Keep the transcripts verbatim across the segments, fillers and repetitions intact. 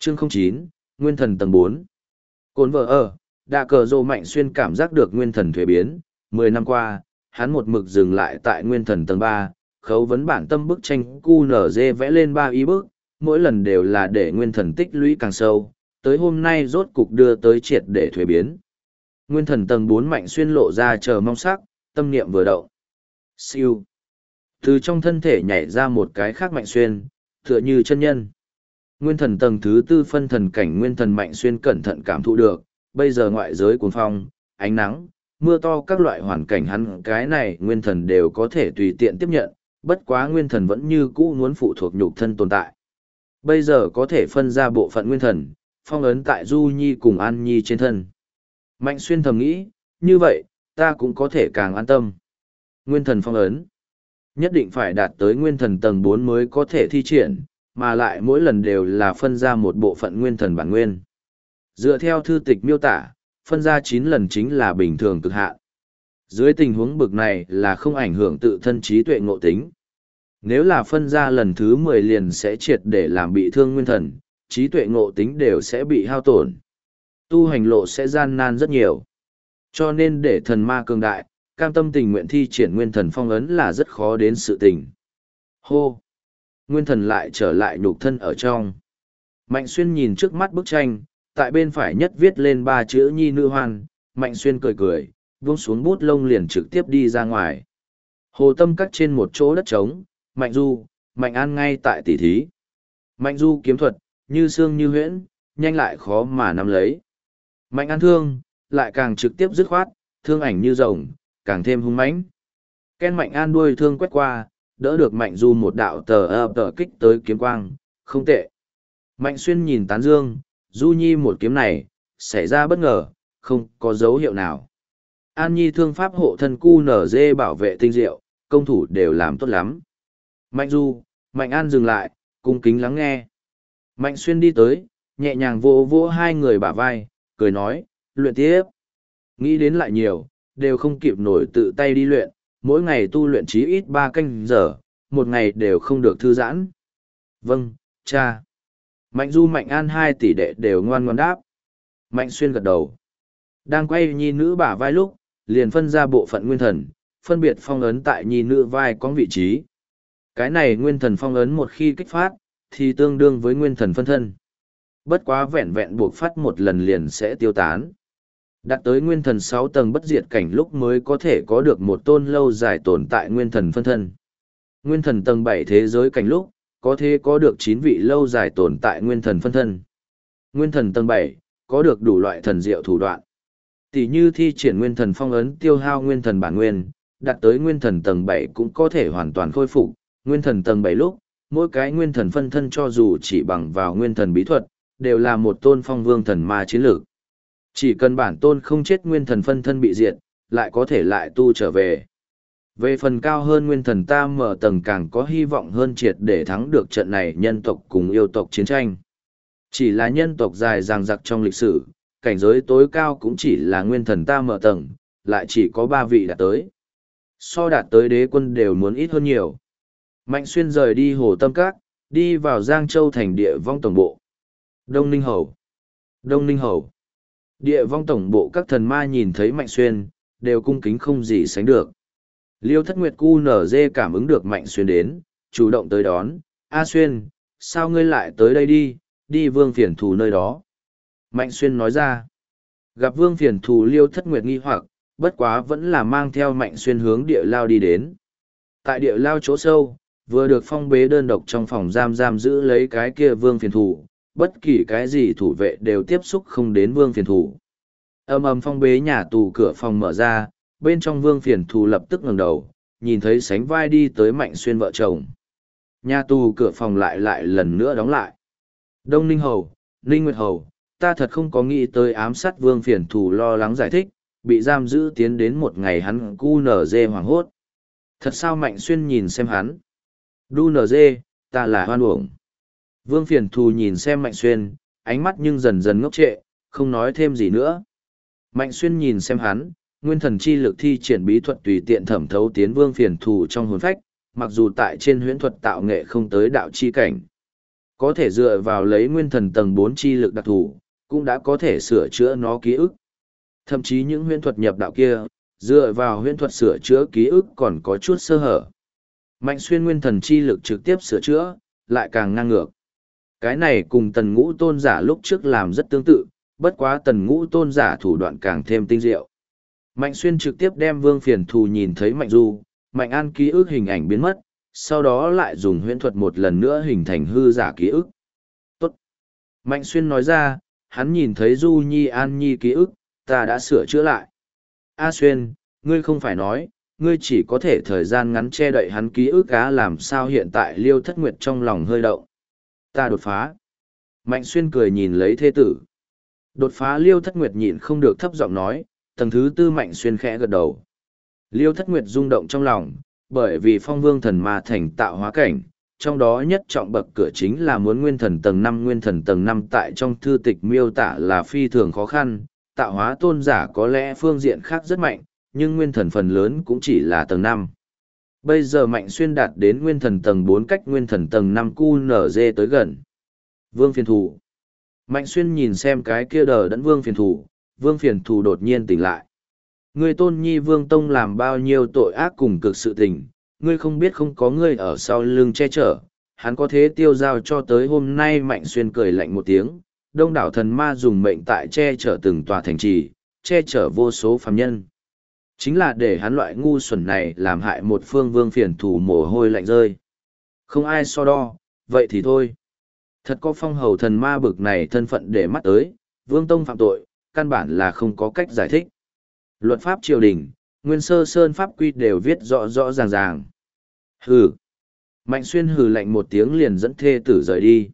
Chương không chín, Nguyên thần tầng bốn. Cồn vợ ở, đạ cờ rồ Mạnh Xuyên cảm giác được nguyên thần thuế biến. Mười năm qua, hắn một mực dừng lại tại nguyên thần tầng ba, khấu vấn bản tâm bức tranh cu nở dê vẽ lên ba ý bức, mỗi lần đều là để nguyên thần tích lũy càng sâu, tới hôm nay rốt cục đưa tới triệt để thuế biến. Nguyên thần tầng bốn Mạnh Xuyên lộ ra chờ mong sắc, tâm niệm vừa động. Siêu. Từ trong thân thể nhảy ra một cái khác Mạnh Xuyên, tựa như chân nhân. Nguyên thần tầng thứ tư phân thần cảnh nguyên thần Mạnh Xuyên cẩn thận cảm thụ được, bây giờ ngoại giới cuồng phong, ánh nắng, mưa to các loại hoàn cảnh hắn cái này nguyên thần đều có thể tùy tiện tiếp nhận, bất quá nguyên thần vẫn như cũ muốn phụ thuộc nhục thân tồn tại. Bây giờ có thể phân ra bộ phận nguyên thần, phong ấn tại Du Nhi cùng An Nhi trên thân. Mạnh Xuyên thầm nghĩ, như vậy, ta cũng có thể càng an tâm. Nguyên thần phong ấn. Nhất định phải đạt tới nguyên thần tầng bốn mới có thể thi triển, mà lại mỗi lần đều là phân ra một bộ phận nguyên thần bản nguyên. Dựa theo thư tịch miêu tả, phân ra chín lần chính là bình thường cực hạn. Dưới tình huống bực này là không ảnh hưởng tự thân trí tuệ ngộ tính. Nếu là phân ra lần thứ mười liền sẽ triệt để làm bị thương nguyên thần, trí tuệ ngộ tính đều sẽ bị hao tổn. Tu hành lộ sẽ gian nan rất nhiều. Cho nên để thần ma cường đại, cam tâm tình nguyện thi triển nguyên thần phong ấn là rất khó đến sự tình. Hô! Nguyên thần lại trở lại nhục thân ở trong. Mạnh Xuyên nhìn trước mắt bức tranh, tại bên phải nhất viết lên ba chữ nhi nữ hoan, Mạnh Xuyên cười cười, buông xuống bút lông liền trực tiếp đi ra ngoài. Hồ tâm cắt trên một chỗ đất trống, Mạnh Du, Mạnh An ngay tại tỉ thí. Mạnh Du kiếm thuật, như xương như huyễn, nhanh lại khó mà nắm lấy. Mạnh An thương, lại càng trực tiếp dứt khoát, thương ảnh như rồng, càng thêm hung mãnh. Ken Mạnh An đuôi thương quét qua, đỡ được Mạnh Du một đạo tờ ập tờ kích tới kiếm quang, không tệ. Mạnh Xuyên nhìn tán dương, Du Nhi một kiếm này, xảy ra bất ngờ, không có dấu hiệu nào. An Nhi thương pháp hộ thân cu nở dê bảo vệ tinh diệu, công thủ đều làm tốt lắm. Mạnh Du, Mạnh An dừng lại, cung kính lắng nghe. Mạnh Xuyên đi tới, nhẹ nhàng vỗ vỗ hai người bả vai, cười nói, luyện tiếp. Nghĩ đến lại nhiều, đều không kịp nổi tự tay đi luyện, mỗi ngày tu luyện chí ít ba canh giờ, một ngày đều không được thư giãn. Vâng, cha. Mạnh Du Mạnh An hai tỷ đệ đều ngoan ngoan đáp. Mạnh Xuyên gật đầu. Đang quay nhi nữ bả vai lúc, liền phân ra bộ phận nguyên thần, phân biệt phong ấn tại nhi nữ vai có vị trí. Cái này nguyên thần phong ấn một khi kích phát, thì tương đương với nguyên thần phân thân. Bất quá vẹn vẹn buộc phát một lần liền sẽ tiêu tán. Đạt tới nguyên thần sáu tầng bất diệt cảnh lúc mới có thể có được một tôn lâu dài tồn tại nguyên thần phân thân. Nguyên thần tầng bảy thế giới cảnh lúc, có thể có được chín vị lâu dài tồn tại nguyên thần phân thân. Nguyên thần tầng bảy, có được đủ loại thần diệu thủ đoạn. Tỷ như thi triển nguyên thần phong ấn tiêu hao nguyên thần bản nguyên, đạt tới nguyên thần tầng bảy cũng có thể hoàn toàn khôi phục. Nguyên thần tầng bảy lúc, mỗi cái nguyên thần phân thân cho dù chỉ bằng vào nguyên thần bí thuật, đều là một tôn phong vương thần ma chiến lược. Chỉ cần bản tôn không chết nguyên thần phân thân bị diệt, lại có thể lại tu trở về. Về phần cao hơn nguyên thần tam mở tầng càng có hy vọng hơn triệt để thắng được trận này nhân tộc cùng yêu tộc chiến tranh. Chỉ là nhân tộc dài dằng dặc trong lịch sử, cảnh giới tối cao cũng chỉ là nguyên thần tam mở tầng, lại chỉ có ba vị đạt tới. So đạt tới đế quân đều muốn ít hơn nhiều. Mạnh Xuyên rời đi Hồ Tâm Các, đi vào Giang Châu thành địa vong tổng bộ. Đông Ninh Hầu. Đông Ninh Hầu. Địa vong tổng bộ các thần ma nhìn thấy Mạnh Xuyên, đều cung kính không gì sánh được. Liêu Thất Nguyệt cu nở dê cảm ứng được Mạnh Xuyên đến, chủ động tới đón. A Xuyên, sao ngươi lại tới đây đi, đi Vương Phiền Thù nơi đó. Mạnh Xuyên nói ra. Gặp Vương Phiền Thù Liêu Thất Nguyệt nghi hoặc, bất quá vẫn là mang theo Mạnh Xuyên hướng địa lao đi đến. Tại địa lao chỗ sâu, vừa được phong bế đơn độc trong phòng giam giam giữ lấy cái kia Vương Phiền Thù, bất kỳ cái gì thủ vệ đều tiếp xúc không đến Vương Phiền Thù. Ầm ầm phong bế nhà tù cửa phòng mở ra, bên trong Vương Phiền Thù lập tức ngẩng đầu, nhìn thấy sánh vai đi tới Mạnh Xuyên vợ chồng. Nhà tù cửa phòng lại lại lần nữa đóng lại. Đông Ninh Hầu, Ninh Nguyệt Hầu, ta thật không có nghĩ tới ám sát Vương Phiền Thù lo lắng giải thích, bị giam giữ tiến đến một ngày hắn cu nở dê hoảng hốt. Thật sao Mạnh Xuyên nhìn xem hắn. Đu nở dê, ta là hoan uổng. Vương Phiền Thù nhìn xem Mạnh Xuyên, ánh mắt nhưng dần dần ngốc trệ, không nói thêm gì nữa. Mạnh Xuyên nhìn xem hắn, nguyên thần chi lực thi triển bí thuật tùy tiện thẩm thấu tiến Vương Phiền Thù trong hồn phách, mặc dù tại trên huyễn thuật tạo nghệ không tới đạo chi cảnh. Có thể dựa vào lấy nguyên thần tầng bốn chi lực đặc thù, cũng đã có thể sửa chữa nó ký ức. Thậm chí những huyễn thuật nhập đạo kia, dựa vào huyễn thuật sửa chữa ký ức còn có chút sơ hở. Mạnh xuyên nguyên thần chi lực trực tiếp sửa chữa, lại càng ngang ngược. Cái này cùng tần ngũ tôn giả lúc trước làm rất tương tự, bất quá tần ngũ tôn giả thủ đoạn càng thêm tinh diệu. Mạnh xuyên trực tiếp đem Vương Phiền Thù nhìn thấy Mạnh Du, Mạnh An ký ức hình ảnh biến mất, sau đó lại dùng huyễn thuật một lần nữa hình thành hư giả ký ức. Tốt. Mạnh xuyên nói ra, hắn nhìn thấy Du Nhi An Nhi ký ức, ta đã sửa chữa lại. A Xuyên, ngươi không phải nói, ngươi chỉ có thể thời gian ngắn che đậy hắn ký ức á, làm sao hiện tại Liêu Thất Nguyệt trong lòng hơi động. Ta đột phá. Mạnh Xuyên cười nhìn lấy thê tử. Đột phá Liêu Thất Nguyệt nhịn không được thấp giọng nói, tầng thứ tư Mạnh Xuyên khẽ gật đầu. Liêu Thất Nguyệt rung động trong lòng, bởi vì phong vương thần ma thành tạo hóa cảnh, trong đó nhất trọng bậc cửa chính là muốn nguyên thần tầng năm. Nguyên thần tầng năm tại trong thư tịch miêu tả là phi thường khó khăn, tạo hóa tôn giả có lẽ phương diện khác rất mạnh, nhưng nguyên thần phần lớn cũng chỉ là tầng năm. Bây giờ Mạnh Xuyên đạt đến nguyên thần tầng bốn cách nguyên thần tầng năm cu nở dê tới gần. Vương Phiền Thù. Mạnh Xuyên nhìn xem cái kia đờ đẫn Vương Phiền Thù, Vương Phiền Thù đột nhiên tỉnh lại. Ngươi tôn nhi Vương Tông làm bao nhiêu tội ác cùng cực sự tình, ngươi không biết không có ngươi ở sau lưng che chở, hắn có thế tiêu giao cho tới hôm nay. Mạnh Xuyên cười lạnh một tiếng, đông đảo thần ma dùng mệnh tại che chở từng tòa thành trì, che chở vô số phàm nhân. Chính là để hắn loại ngu xuẩn này làm hại một phương Vương Phiền Thù mồ hôi lạnh rơi. Không ai so đo, vậy thì thôi. Thật có phong hầu thần ma bực này thân phận để mắt tới, Vương Tông phạm tội, căn bản là không có cách giải thích. Luật pháp triều đình, nguyên sơ sơn pháp quy đều viết rõ rõ ràng ràng. Hừ. Mạnh Xuyên hừ lạnh một tiếng liền dẫn thê tử rời đi.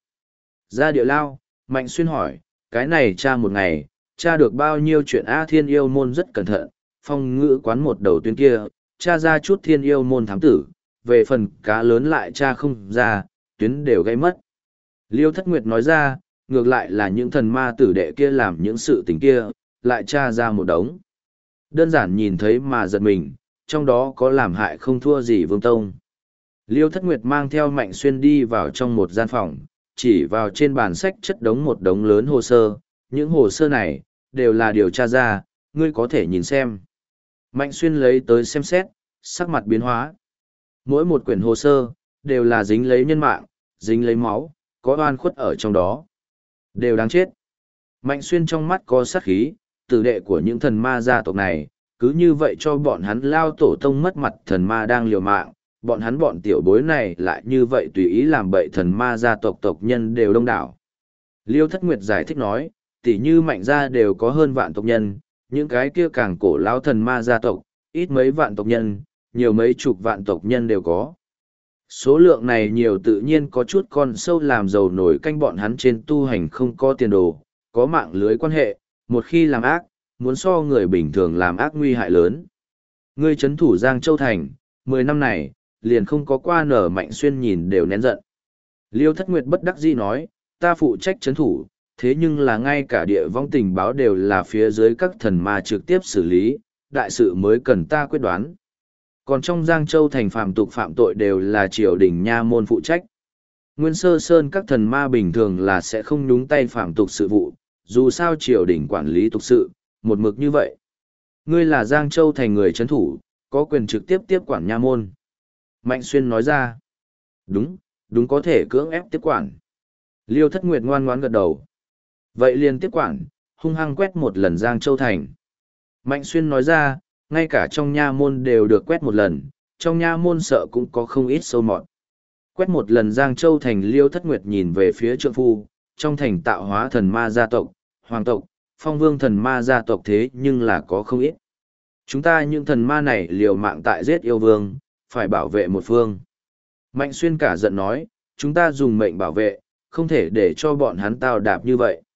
Ra địa lao, Mạnh Xuyên hỏi, cái này tra một ngày, tra được bao nhiêu chuyện A? Thiên yêu môn rất cẩn thận, phong ngữ quán một đầu tuyến kia, tra ra chút thiên yêu môn thám tử, về phần cá lớn lại tra không ra, tuyến đều gây mất. Liêu Thất Nguyệt nói ra, ngược lại là những thần ma tử đệ kia làm những sự tình kia, lại tra ra một đống. Đơn giản nhìn thấy mà giật mình, trong đó có làm hại không thua gì Vương Tông. Liêu Thất Nguyệt mang theo Mạnh Xuyên đi vào trong một gian phòng, chỉ vào trên bàn sách chất đống một đống lớn hồ sơ, những hồ sơ này, đều là điều tra ra, ngươi có thể nhìn xem. Mạnh Xuyên lấy tới xem xét, sắc mặt biến hóa. Mỗi một quyển hồ sơ, đều là dính lấy nhân mạng, dính lấy máu, có oan khuất ở trong đó. Đều đáng chết. Mạnh Xuyên trong mắt có sát khí, tử đệ của những thần ma gia tộc này, cứ như vậy cho bọn hắn lao tổ tông mất mặt. Thần ma đang liều mạng, bọn hắn bọn tiểu bối này lại như vậy tùy ý làm bậy. Thần ma gia tộc tộc nhân đều đông đảo. Liêu Thất Nguyệt giải thích nói, tỉ như Mạnh gia đều có hơn vạn tộc nhân, những cái kia càng cổ lão thần ma gia tộc, ít mấy vạn tộc nhân, nhiều mấy chục vạn tộc nhân đều có. Số lượng này nhiều tự nhiên có chút con sâu làm dầu nổi canh, bọn hắn trên tu hành không có tiền đồ, có mạng lưới quan hệ, một khi làm ác, muốn so người bình thường làm ác nguy hại lớn. Ngươi trấn thủ Giang Châu Thành, mười năm này, liền không có qua nở. Mạnh Xuyên nhìn đều nén giận. Liêu Thất Nguyệt bất đắc dĩ nói, ta phụ trách trấn thủ, thế nhưng là ngay cả địa vong tình báo đều là phía dưới các thần ma trực tiếp xử lý, đại sự mới cần ta quyết đoán. Còn trong Giang Châu Thành phạm tục phạm tội đều là triều đình nha môn phụ trách. Nguyên sơ sơn các thần ma bình thường là sẽ không nhúng tay phạm tục sự vụ, dù sao triều đình quản lý tục sự, một mực như vậy. Ngươi là Giang Châu Thành người trấn thủ, có quyền trực tiếp tiếp quản nha môn. Mạnh Xuyên nói ra. Đúng, đúng, có thể cưỡng ép tiếp quản. Liêu Thất Nguyệt ngoan ngoãn gật đầu. Vậy liền tiếp quản, hung hăng quét một lần Giang Châu Thành. Mạnh Xuyên nói ra, ngay cả trong nha môn đều được quét một lần, trong nha môn sợ cũng có không ít sâu mọt. Quét một lần Giang Châu Thành. Liêu Thất Nguyệt nhìn về phía trượng phu, trong thành tạo hóa thần ma gia tộc, hoàng tộc, phong vương thần ma gia tộc thế nhưng là có không ít. Chúng ta những thần ma này liều mạng tại giết yêu vương, phải bảo vệ một phương. Mạnh Xuyên cả giận nói, chúng ta dùng mệnh bảo vệ, không thể để cho bọn hắn tao đạp như vậy.